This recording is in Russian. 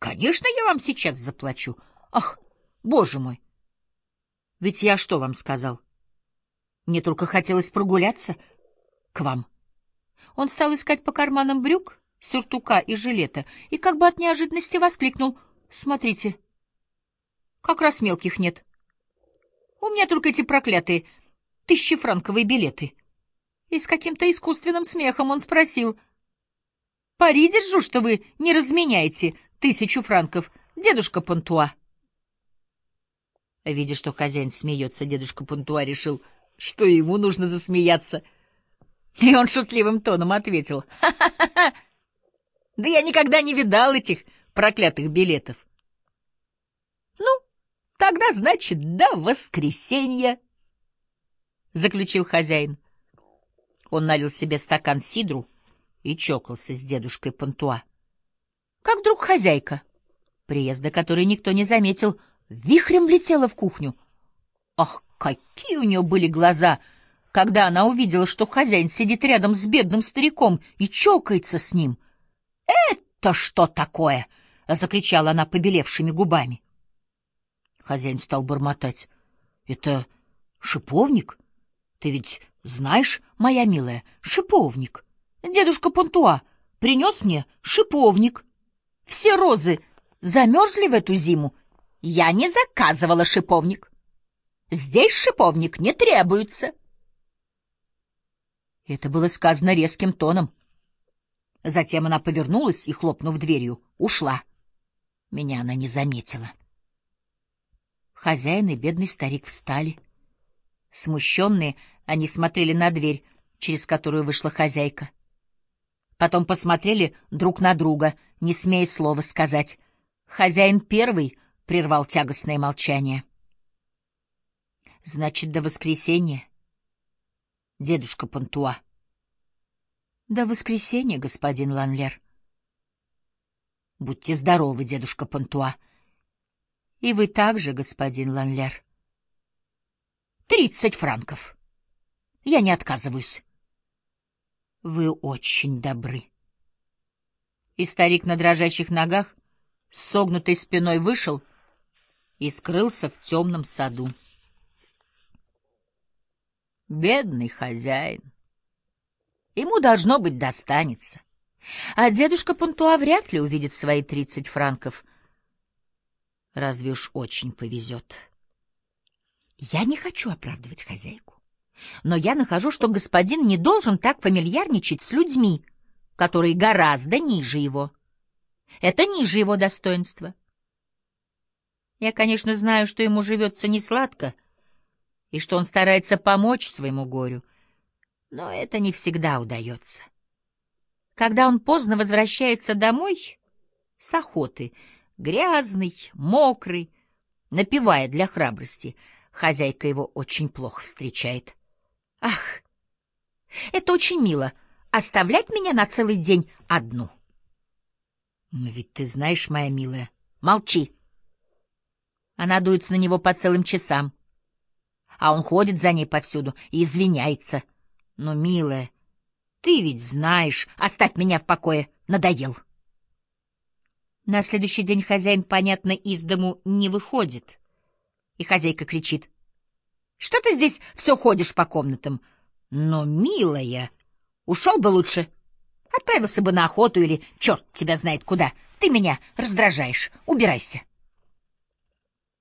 конечно, я вам сейчас заплачу. Ах, боже мой! Ведь я что вам сказал? Мне только хотелось прогуляться к вам. Он стал искать по карманам брюк, сюртука и жилета и как бы от неожиданности воскликнул: «Смотрите, как раз мелких нет. У меня только эти проклятые 1000-франковые билеты». И с каким-то искусственным смехом он спросил: «Пари держу, что вы не разменяете 1000 франков, дедушка Пантуа». Видя, что хозяин смеется, дедушка Пантуа решил, что ему нужно засмеяться. И он шутливым тоном ответил: «Ха-ха-ха! Да я никогда не видал этих проклятых билетов». «Ну, тогда, значит, до воскресенья», — заключил хозяин. Он налил себе стакан сидру и чокался с дедушкой Пантуа. Как вдруг хозяйка, приезда которой никто не заметил, вихрем влетела в кухню. Ах, какие у нее были глаза, когда она увидела, что хозяин сидит рядом с бедным стариком и чокается с ним. «Это что такое?» — закричала она побелевшими губами. Хозяин стал бормотать: «Это шиповник? Ты ведь знаешь, моя милая, шиповник. Дедушка Пантуа принес мне шиповник. Все розы замерзли в эту зиму. Я не заказывала шиповник. Здесь шиповник не требуется». Это было сказано резким тоном. Затем она повернулась и, хлопнув дверью, ушла. Меня она не заметила. Хозяин и бедный старик встали. Смущенные, они смотрели на дверь, через которую вышла хозяйка. Потом посмотрели друг на друга, не смея слова сказать. Хозяин первый прервал тягостное молчание. «Значит, до воскресенья, дедушка Пантуа». «До воскресенья, господин Ланлер». «Будьте здоровы, дедушка Пантуа». «И вы также, господин Ланлер». 30 франков. Я не отказываюсь». «Вы очень добры». И старик на дрожащих ногах с согнутой спиной вышел и скрылся в темном саду. Бедный хозяин. Ему, должно быть, достанется. А дедушка Пантуа вряд ли увидит свои 30 франков. Разве уж очень повезет. Я не хочу оправдывать хозяйку, но я нахожу, что господин не должен так фамильярничать с людьми, которые гораздо ниже его. Это ниже его достоинства. Я, конечно, знаю, что ему живется несладко, и что он старается помочь своему горю, но это не всегда удается. Когда он поздно возвращается домой с охоты, грязный, мокрый, напевая для храбрости, хозяйка его очень плохо встречает. «Ах, это очень мило — оставлять меня на целый день одну». «Но ведь ты знаешь, моя милая...» «Молчи!» Она дуется на него по целым часам, а он ходит за ней повсюду и извиняется. «Ну, милая, ты ведь знаешь...» «Оставь меня в покое! Надоел!» На следующий день хозяин, понятно, из дому не выходит, и хозяйка кричит: «Что ты здесь все ходишь по комнатам?» «Но, милая, ушел бы лучше. Отправился бы на охоту или черт тебя знает куда. Ты меня раздражаешь. Убирайся».